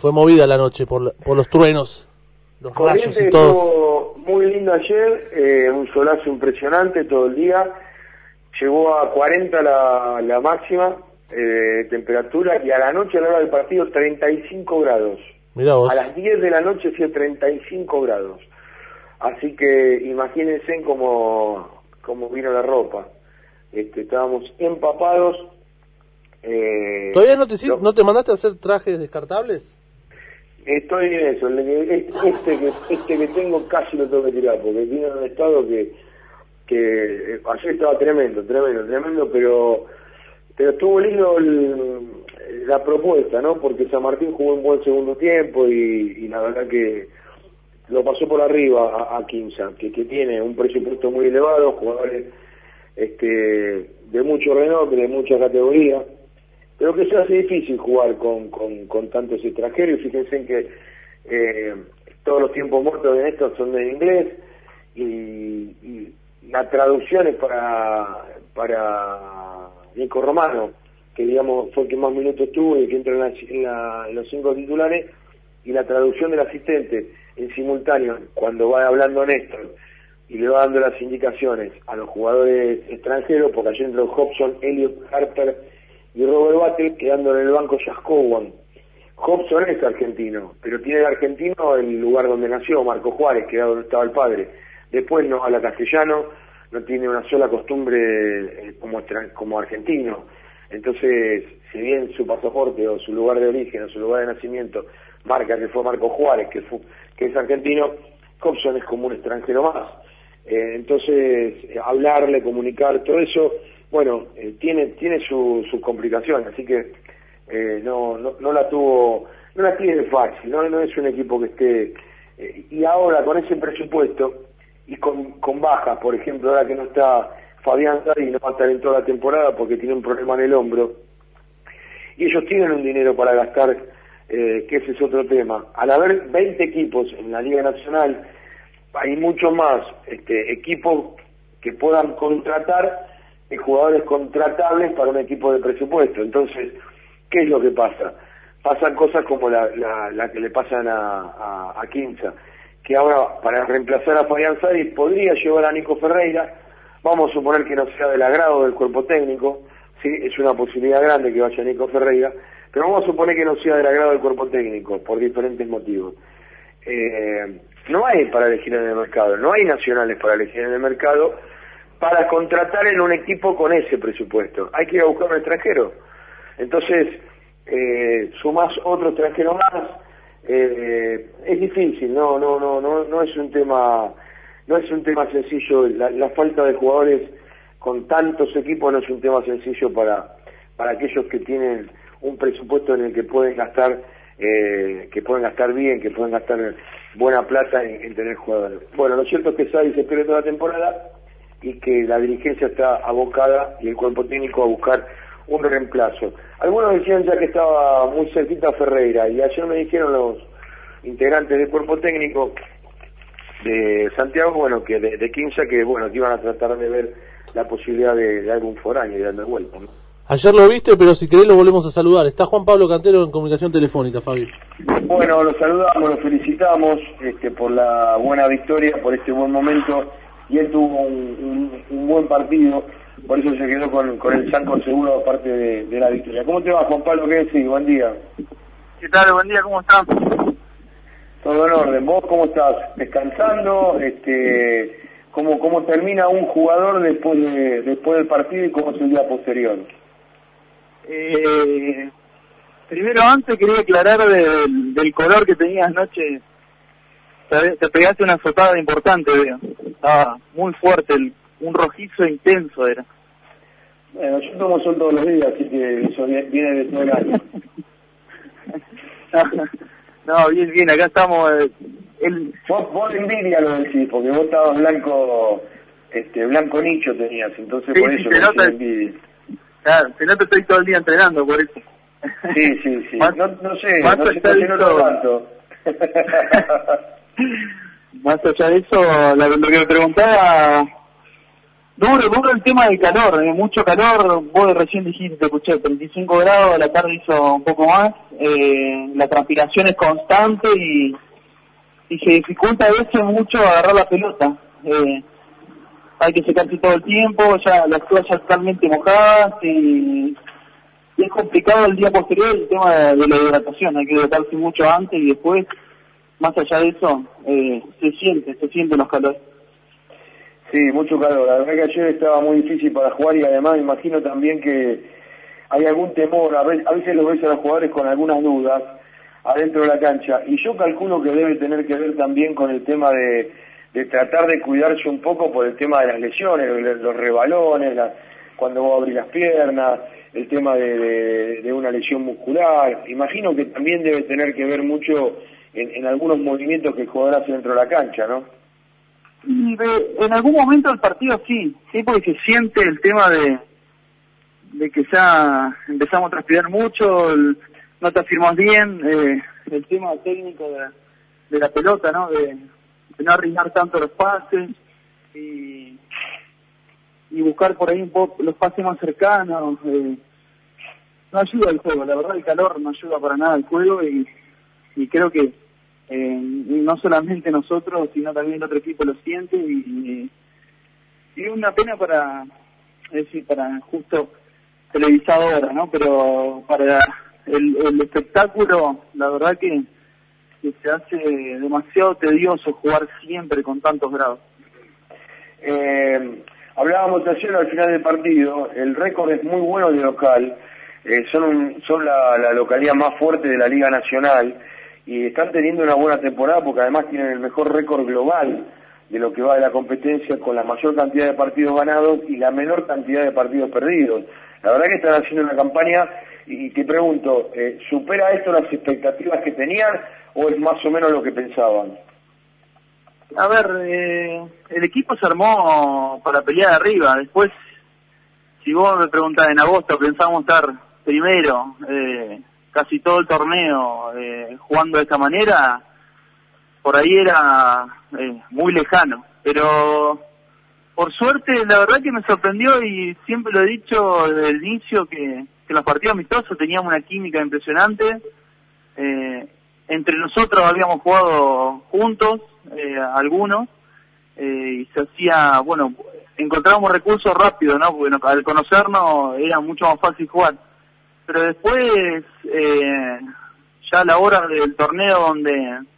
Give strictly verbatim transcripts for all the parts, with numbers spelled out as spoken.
fue movida la noche por, la, por los truenos, los Corrientes rayos y todo. Estuvo muy lindo ayer, eh, un solazo impresionante todo el día, llegó a cuarenta la, la máxima eh, temperatura, y a la noche a la hora del partido treinta y cinco grados. Mirá vos. A las diez de la noche hacía treinta y cinco grados. Así que imagínense cómo, cómo vino la ropa. Este, estábamos empapados. Eh, ¿Todavía no te, lo, no te mandaste a hacer trajes descartables? Estoy en eso. Este que, este que tengo casi lo tengo que tirar, porque vino en un estado que, que ayer estaba tremendo, tremendo, tremendo, pero, pero estuvo lindo el, la propuesta, ¿no? Porque San Martín jugó un buen segundo tiempo y, y la verdad que lo pasó por arriba a, a Quimsa, que, que tiene un presupuesto muy elevado, jugadores este, de mucho renombre, de mucha categoría, pero que se hace difícil jugar con, con, con tantos extranjeros. Y fíjense en que eh, todos los tiempos muertos de estos son en inglés, y, y las traducciones para, para Nico Romano, que digamos fue el que más minutos tuvo y el que entró en, la, en, la, en los cinco titulares, y la traducción del asistente en simultáneo, cuando va hablando Néstor y le va dando las indicaciones a los jugadores extranjeros, porque allí entró Hobson, Elliot, Harper y Robert Battle, quedando en el banco Jaskowan. Hobson es argentino, pero tiene el argentino el lugar donde nació, Marco Juárez, que era donde estaba el padre. Después no habla castellano, no tiene una sola costumbre eh, como, como argentino. Entonces, si bien su pasaporte o su lugar de origen o su lugar de nacimiento marca que fue Marco Juárez, que, fue, que es argentino, Hobson es como un extranjero más. Eh, entonces, eh, hablarle, comunicar, todo eso, bueno, eh, tiene tiene su, su complicación, así que eh, no, no no la tuvo, no la tiene fácil, no, no es un equipo que esté... Eh, y ahora, con ese presupuesto, y con, con bajas, por ejemplo, ahora que no está Fabián Sari, no va a estar en toda la temporada porque tiene un problema en el hombro, y ellos tienen un dinero para gastar, eh, que ese es otro tema. Al haber veinte equipos en la Liga Nacional, hay mucho más este, equipos que puedan contratar, eh, jugadores contratables para un equipo de presupuesto. Entonces, ¿qué es lo que pasa? Pasan cosas como la, la, la que le pasan a, a, a Quimsa, que ahora para reemplazar a Fabián Sari podría llevar a Nico Ferreira. Vamos a suponer que no sea del agrado del cuerpo técnico, sí, es una posibilidad grande que vaya Nico Ferreira, pero vamos a suponer que no sea del agrado del cuerpo técnico por diferentes motivos. Eh, no hay para elegir en el mercado, no hay nacionales para elegir en el mercado para contratar en un equipo con ese presupuesto. Hay que ir a buscar un extranjero. Entonces, eh, sumás otro extranjero más, eh, es difícil, no, no, no, no, no es un tema, no es un tema sencillo. La, la falta de jugadores con tantos equipos no es un tema sencillo para, para aquellos que tienen un presupuesto en el que pueden gastar, eh, que pueden gastar bien, que pueden gastar buena plata en, en tener jugadores. Bueno, lo cierto es que Sadi se pierde toda la temporada y que la dirigencia está abocada y el cuerpo técnico a buscar un reemplazo. Algunos decían ya que estaba muy cerquita Ferreira, y ayer me dijeron los integrantes del cuerpo técnico de Santiago, bueno, que de, de Quimsa, que bueno, que iban a tratar de ver la posibilidad de, de algún foráneo y darle vuelta, ¿no? Ayer lo viste, pero si querés lo volvemos a saludar. Está Juan Pablo Cantero en comunicación telefónica, Fabi. Bueno, lo saludamos, lo felicitamos este, por la buena victoria, por este buen momento, y él tuvo un, un, un buen partido, por eso se quedó con, con el Sanco seguro aparte de, de la victoria. ¿Cómo te va, Juan Pablo? ¿Qué decís? Buen día. ¿Qué tal? Buen día, ¿cómo están? Todo en orden. ¿Vos cómo estás? ¿Descansando? Este, ¿cómo, cómo termina un jugador después de, después del partido y cómo es el día posterior? Eh, primero, antes quería aclarar del, del color que tenías anoche. Te, te pegaste una azotada importante, veo. Estaba muy fuerte, el, un rojizo intenso era. Bueno, yo tomo sol todos los días, así que eso viene de todo el año. No, bien, bien, acá estamos. Eh, el... Vos, vos de envidia lo decís, porque vos estabas blanco, este, blanco nicho tenías, entonces sí, por sí, eso se nota, envidia. Claro, se nota, estoy todo el día entrenando, por eso. Sí, sí, sí. Más, no, no sé, más no sé, allá de no eso, tanto. Más allá de eso, la, lo que me preguntaba Duro, duro el tema del calor, eh, mucho calor, vos recién dijiste, te escuché, treinta y cinco grados, a la tarde hizo un poco más, eh, la transpiración es constante y, y se dificulta a veces mucho agarrar la pelota. Eh, hay que secarse todo el tiempo, ya las toallas totalmente mojadas y, y es complicado el día posterior el tema de, de la hidratación, hay que hidratarse mucho antes y después, más allá de eso, eh, se siente, se sienten los calores. Sí, mucho calor. La verdad que ayer estaba muy difícil para jugar y además me imagino también que hay algún temor. A veces, a veces los ves a los jugadores con algunas dudas adentro de la cancha. Y yo calculo que debe tener que ver también con el tema de, de tratar de cuidarse un poco por el tema de las lesiones, los, los rebalones, la, cuando vos abrís las piernas, el tema de, de, de una lesión muscular. Imagino que también debe tener que ver mucho en, en algunos movimientos que el jugador hace dentro de la cancha, ¿no? Y de, en algún momento del partido sí, sí, porque se siente el tema de de que ya empezamos a transpirar mucho, el, no te afirmás bien, eh, el tema técnico de, de la pelota, ¿no? De, de no arruinar tanto los pases y, y buscar por ahí un poco los pases más cercanos. Eh, no ayuda el juego, la verdad el calor no ayuda para nada al juego y, y creo que Eh, no solamente nosotros, sino también el otro equipo lo siente y, y, y una pena para, es decir, para justo televisadora, ¿no? Pero para el, el espectáculo, la verdad que, que se hace demasiado tedioso jugar siempre con tantos grados. Eh, hablábamos ayer al final del partido, el récord es muy bueno de local, eh, son, un, son la, la localidad más fuerte de la Liga Nacional, y están teniendo una buena temporada porque además tienen el mejor récord global de lo que va de la competencia, con la mayor cantidad de partidos ganados y la menor cantidad de partidos perdidos. La verdad que están haciendo una campaña, y te pregunto, eh, ¿supera esto las expectativas que tenían o es más o menos lo que pensaban? A ver, eh, el equipo se armó para pelear arriba, después, si vos me preguntás en agosto, pensábamos estar primero, eh, casi todo el torneo eh, jugando de esta manera, por ahí era eh, muy lejano, pero por suerte la verdad que me sorprendió y siempre lo he dicho desde el inicio que, que en los partidos amistosos teníamos una química impresionante, eh, entre nosotros habíamos jugado juntos, eh, algunos, eh, y se hacía, bueno, encontrábamos recursos rápido, ¿no? Porque no, al conocernos era mucho más fácil jugar. Pero después, eh, ya a la hora del torneo, donde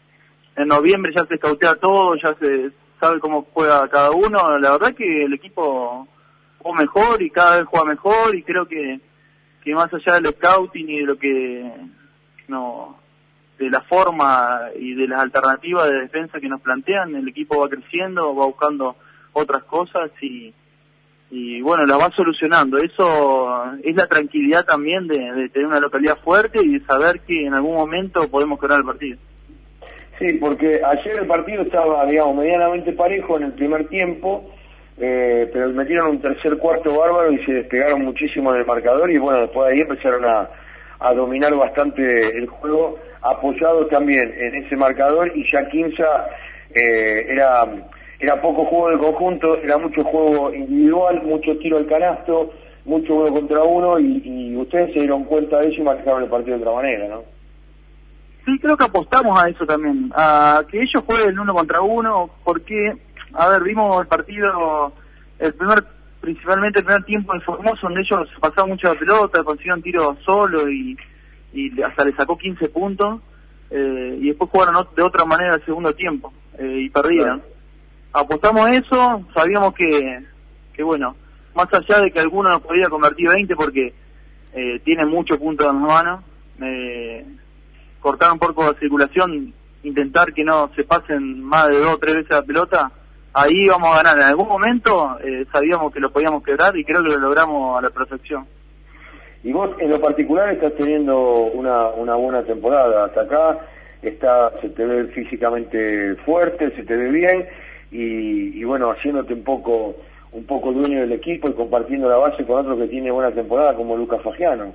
en noviembre ya se escautea todo, ya se sabe cómo juega cada uno, la verdad que el equipo juega mejor y cada vez juega mejor, y creo que, que más allá del scouting y de lo que, no, de la forma y de las alternativas de defensa que nos plantean, el equipo va creciendo, va buscando otras cosas y y bueno, la va solucionando. Eso es la tranquilidad también de, de tener una localidad fuerte y de saber que en algún momento podemos ganar el partido. Sí, porque ayer el partido estaba, digamos, medianamente parejo en el primer tiempo, eh, pero metieron un tercer cuarto bárbaro y se despegaron muchísimo en el marcador y bueno, después de ahí empezaron a, a dominar bastante el juego, apoyados también en ese marcador, y ya Quimsa eh, era... Era poco juego de conjunto, era mucho juego individual, mucho tiro al canasto, mucho uno contra uno, y, y ustedes se dieron cuenta de eso y manejaron el partido de otra manera, ¿no? Sí, creo que apostamos a eso también, a que ellos jueguen uno contra uno, porque, a ver, vimos el partido, el primer, principalmente el primer tiempo en Formosa, donde ellos pasaban mucho la pelota, consiguieron tiros solo y, y hasta le sacó quince puntos, eh, y después jugaron de otra manera el segundo tiempo, eh, y perdieron. Claro. Apostamos a eso, sabíamos que, que bueno, más allá de que alguno nos podía convertir veinte porque eh, tiene muchos puntos en las manos, eh, cortar un poco la circulación, intentar que no se pasen más de dos o tres veces la pelota, ahí vamos a ganar. En algún momento eh, sabíamos que lo podíamos quebrar y creo que lo logramos a la perfección. Y vos en lo particular estás teniendo una, una buena temporada, hasta acá está, se te ve físicamente fuerte, se te ve bien. Y, y bueno, haciéndote un poco un poco dueño del equipo y compartiendo la base con otro que tiene buena temporada como Lucas Fagiano.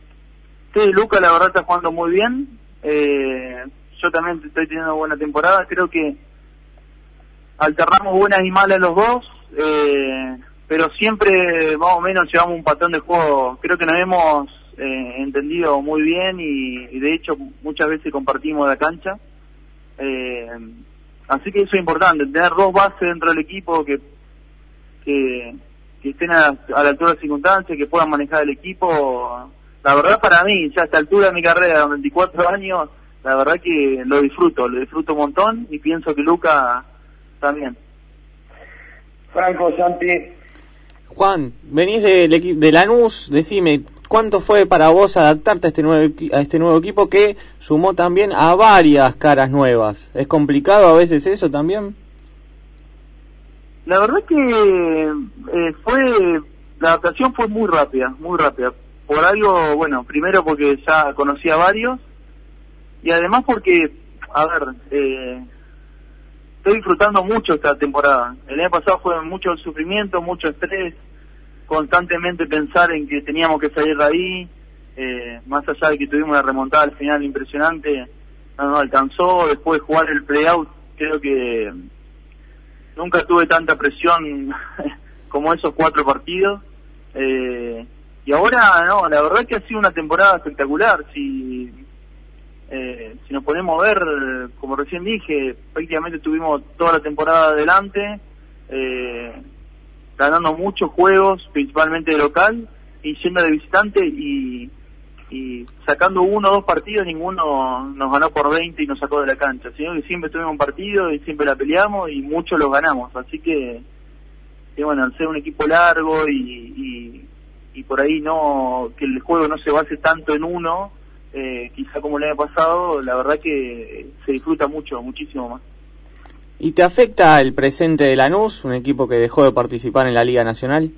Sí, Lucas la verdad está jugando muy bien, eh, yo también estoy teniendo buena temporada, creo que alternamos buenas y malas los dos, eh, pero siempre más o menos llevamos un patrón de juego. Creo que nos hemos eh, entendido muy bien y, y de hecho muchas veces compartimos la cancha. Eh, así que eso es importante, tener dos bases dentro del equipo que que, que estén a, a la altura de las circunstancias, que puedan manejar el equipo. La verdad, para mí, ya a esta altura de mi carrera, veinticuatro años, la verdad que lo disfruto, lo disfruto un montón y pienso que Luca también. Franco, Santi. Juan, venís del equipo de Lanús, decime, ¿cuánto fue para vos adaptarte a este nuevo a este nuevo equipo que sumó también a varias caras nuevas? ¿Es complicado a veces eso también? La verdad que eh, fue la adaptación fue muy rápida, muy rápida. Por algo, bueno, primero porque ya conocía a varios y además porque, a ver, eh, estoy disfrutando mucho esta temporada. El año pasado fue mucho sufrimiento, mucho estrés, constantemente pensar en que teníamos que salir de ahí, eh, más allá de que tuvimos una remontada al final impresionante, no nos alcanzó. Después de jugar el play-out, creo que nunca tuve tanta presión como esos cuatro partidos. Eh, y ahora, no, la verdad que ha sido una temporada espectacular. Si eh, si nos podemos ver, como recién dije, prácticamente tuvimos toda la temporada adelante, eh, ganando muchos juegos, principalmente de local, y yendo de visitante y, y sacando uno o dos partidos, ninguno nos ganó por veinte y nos sacó de la cancha, sino que siempre tuvimos un partido y siempre la peleamos y muchos los ganamos. Así que, que bueno, al ser un equipo largo y, y, y por ahí no que el juego no se base tanto en uno, eh, quizá como el año pasado, la verdad que se disfruta mucho, muchísimo más. ¿Y te afecta el presente de Lanús, un equipo que dejó de participar en la Liga Nacional?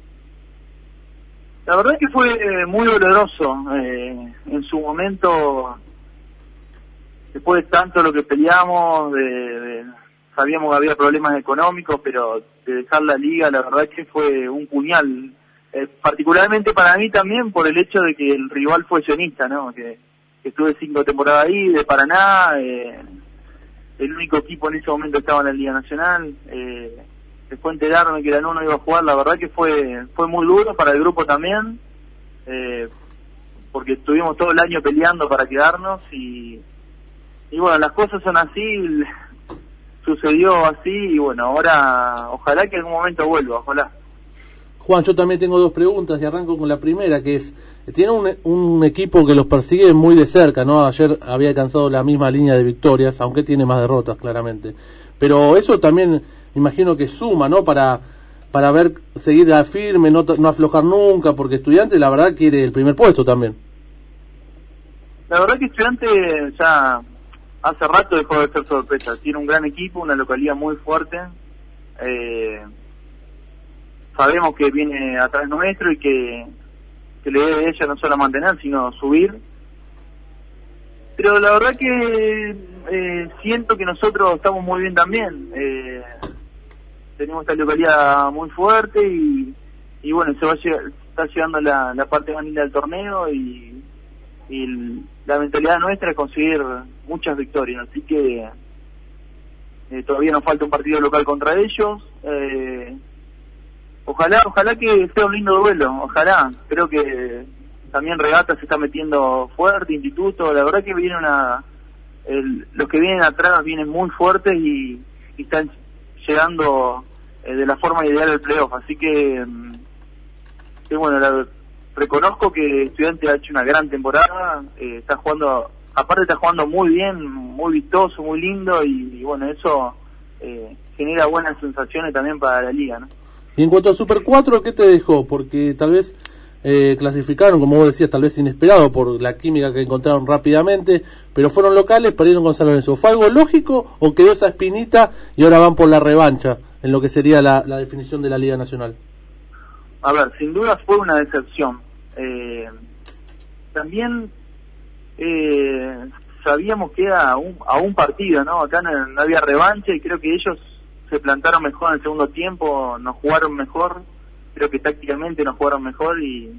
La verdad que fue eh, muy doloroso. Eh, en su momento, después de tanto lo que peleamos, de, de, sabíamos que había problemas económicos, pero de dejar la Liga, la verdad que fue un puñal. Eh, particularmente para mí también por el hecho de que el rival fue sionista, ¿no? Que, que estuve cinco temporadas ahí, de Paraná, eh, el único equipo en ese momento estaba en la Liga Nacional. Eh, después enterarme que Lanús no iba a jugar, la verdad que fue fue muy duro para el grupo también, eh, porque estuvimos todo el año peleando para quedarnos y, y bueno, las cosas son así, sucedió así y bueno, ahora ojalá que en algún momento vuelva, ojalá. Juan, yo también tengo dos preguntas y arranco con la primera, que es, tiene un, un equipo que los persigue muy de cerca, ¿no? Ayer había alcanzado la misma línea de victorias, aunque tiene más derrotas, claramente. Pero eso también, me imagino que suma, ¿no? Para para ver, seguir a firme, no, no aflojar nunca, porque Estudiantes, la verdad, quiere el primer puesto también. La verdad que Estudiantes ya hace rato dejó de ser sorpresa. Tiene un gran equipo, una localidad muy fuerte. Eh... Sabemos que viene atrás nuestro y que, que le debe ella no solo mantener, sino subir. Pero la verdad que eh, siento que nosotros estamos muy bien también. Eh, tenemos esta localidad muy fuerte y, y bueno, se va a llegar, está llegando la, la parte más linda del torneo y, y el, la mentalidad nuestra es conseguir muchas victorias. Así que eh, todavía nos falta un partido local contra ellos. Eh, Ojalá, ojalá que sea un lindo duelo, ojalá. Creo que también Regata se está metiendo fuerte, Instituto, la verdad que viene una, el, los que vienen atrás vienen muy fuertes y, y están llegando eh, de la forma ideal al playoff, así que, que bueno, la, reconozco que Estudiantes ha hecho una gran temporada, eh, está jugando, aparte está jugando muy bien, muy vistoso, muy lindo y, y bueno, eso eh, genera buenas sensaciones también para la liga, ¿no? Y en cuanto a Super cuatro, ¿qué te dejó? Porque tal vez eh, clasificaron, como vos decías, tal vez inesperado por la química que encontraron rápidamente, pero fueron locales, perdieron con San Lorenzo. ¿Fue algo lógico o quedó esa espinita y ahora van por la revancha en lo que sería la, la definición de la Liga Nacional? A ver, sin duda fue una decepción. Eh, también eh, sabíamos que era un, a un partido, ¿no? Acá no, no había revancha y creo que ellos se plantaron mejor en el segundo tiempo, nos jugaron mejor, creo que tácticamente nos jugaron mejor y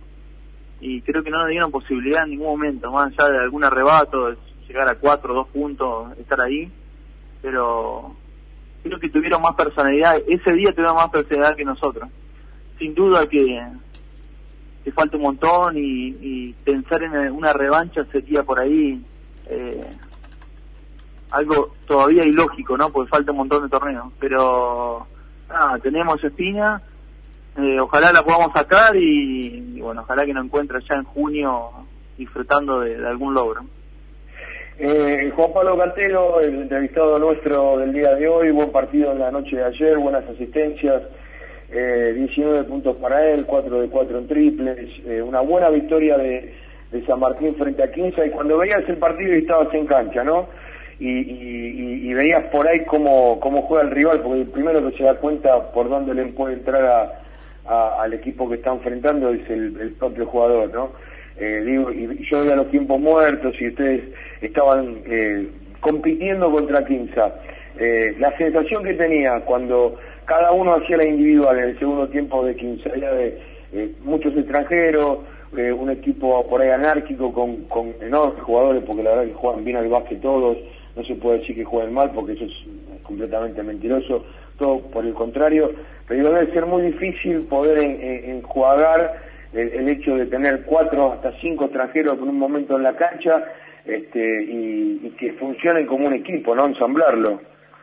y creo que no nos dieron posibilidad en ningún momento, más allá de algún arrebato, de llegar a cuatro, dos puntos, estar ahí, pero creo que tuvieron más personalidad, ese día tuvieron más personalidad que nosotros. sin duda que, que falta un montón y, y pensar en una revancha sería por ahí eh, algo todavía ilógico, ¿no? Porque falta un montón de torneos, pero nada, tenemos espina, eh, ojalá la podamos sacar y, y bueno, ojalá que nos encuentre ya en junio disfrutando de, de algún logro. Eh, Juan Pablo Cantero, el entrevistado nuestro del día de hoy, buen partido en la noche de ayer, buenas asistencias, eh, diecinueve puntos para él, cuatro de cuatro en triples, eh, una buena victoria de, de San Martín frente a Quinza, y cuando veías el partido y estabas en cancha, ¿no? Y, y, y veías por ahí cómo, cómo juega el rival, porque el primero que se da cuenta por dónde le puede entrar a, a, al equipo que está enfrentando es el, el propio jugador, ¿no? Eh, digo, y yo veía los tiempos muertos y ustedes estaban eh, compitiendo contra Quinza. Eh, la sensación que tenía cuando cada uno hacía la individual en el segundo tiempo de Quinza era de eh, muchos extranjeros, eh, un equipo por ahí anárquico con, con enormes jugadores, porque la verdad que juegan bien al básquet todos, no se puede decir que jueguen mal porque eso es completamente mentiroso, todo por el contrario, pero debe ser muy difícil poder en, en, enjuagar el, el hecho de tener cuatro hasta cinco extranjeros por un momento en la cancha, este, y, y que funcionen como un equipo, ¿no? Ensamblarlo.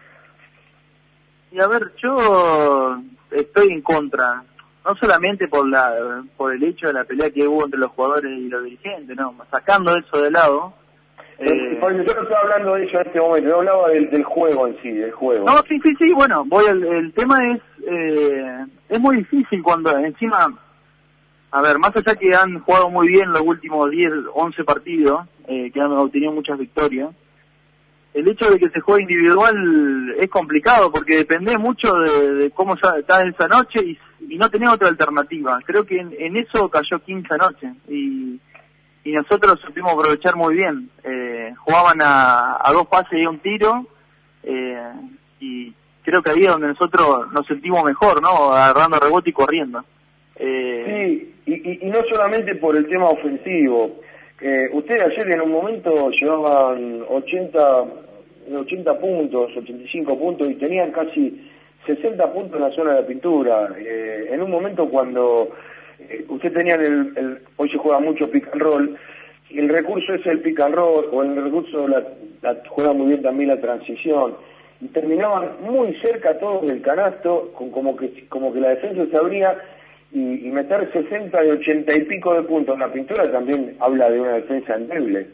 Y a ver, yo estoy en contra, no solamente por la por el hecho de la pelea que hubo entre los jugadores y los dirigentes, no, sacando eso de lado. Eh, porque yo no estaba hablando de eso en este momento, yo hablaba del, del juego en sí, del juego. No, sí, sí, sí, bueno, voy al, el tema es, eh, es muy difícil cuando encima, a ver, más allá que han jugado muy bien los últimos diez, once partidos, eh, que han obtenido muchas victorias, el hecho de que se juegue individual es complicado porque depende mucho de, de cómo está esa noche y, y no tenés otra alternativa. Creo que en, en eso cayó quince anoche y, y nosotros supimos aprovechar muy bien. Eh, jugaban a, a dos pases y a un tiro, eh, y creo que ahí es donde nosotros nos sentimos mejor, ¿no? Agarrando rebote y corriendo. Eh... Sí, y, y, y no solamente por el tema ofensivo. Eh, ustedes ayer en un momento llevaban ochenta puntos, ochenta y cinco puntos y tenían casi sesenta puntos en la zona de la pintura. Eh, en un momento cuando eh, ustedes tenían el, el, hoy se juega mucho pick and roll, el recurso es el pick and roll, o el recurso la, la, juega muy bien también la transición, y terminaban muy cerca todos del canasto, con, como que como que la defensa se abría. Y, y meter sesenta y ochenta y pico de puntos en la pintura también habla de una defensa endeble.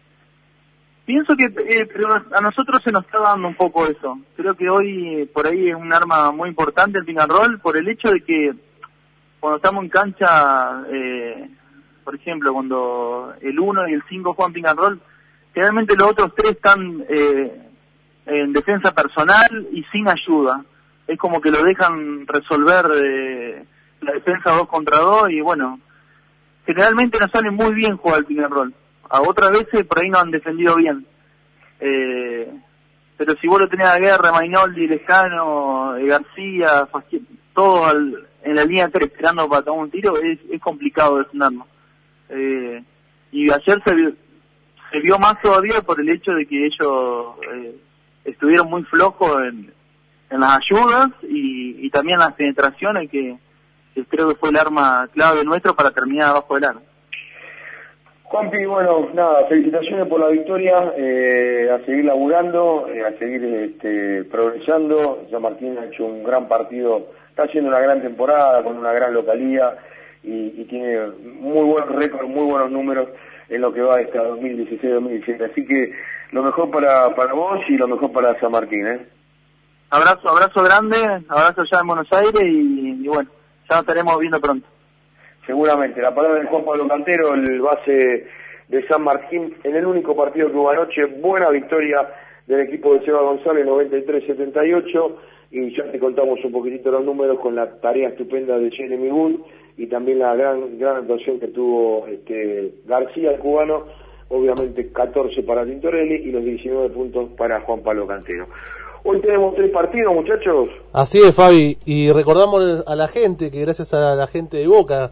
Pienso que eh, pero a nosotros se nos está dando un poco eso. Creo que hoy por ahí es un arma muy importante el pick and roll, por el hecho de que cuando estamos en cancha, eh, por ejemplo, cuando el uno y el cinco juegan pick and roll, generalmente los otros tres están eh, en defensa personal y sin ayuda. Es como que lo dejan resolver eh, la defensa dos contra dos y bueno, generalmente nos sale muy bien jugar el pick and roll. A otras veces por ahí no han defendido bien. Eh, pero si vos lo tenés a Guerra, Mainoldi, Lescano, eh, García, Fasqui, todo al, en la línea tres esperando para tomar un tiro, es, es complicado defendernos. Eh, y ayer se vio, se vio más todavía por el hecho de que ellos eh, estuvieron muy flojos en, en las ayudas y, y también las penetraciones que que creo que fue el arma clave nuestro para terminar abajo del aro. Juanpi, bueno, nada, felicitaciones por la victoria, eh, a seguir laburando, eh, a seguir este, progresando. San Martín ha hecho un gran partido, está haciendo una gran temporada con una gran localía y, y tiene muy buen récord, muy buenos números en lo que va esta dos mil dieciséis dos mil diecisiete. Así que lo mejor para, para vos y lo mejor para San Martín, ¿eh? Abrazo, abrazo grande, abrazo ya en Buenos Aires y, y bueno, ya nos estaremos viendo pronto. Seguramente. La palabra de Juan Pablo Cantero, el base de San Martín, en el único partido que hubo anoche. Buena victoria del equipo de Seba González, noventa y tres setenta y ocho, y ya te contamos un poquitito los números con la tarea estupenda de Jeremy Wood y también la gran gran actuación que tuvo este García, el cubano. Obviamente catorce para Tintorelli y los diecinueve puntos para Juan Pablo Cantero. Hoy tenemos tres partidos, muchachos. Así es, Fabi, y recordamos a la gente que gracias a la gente de Boca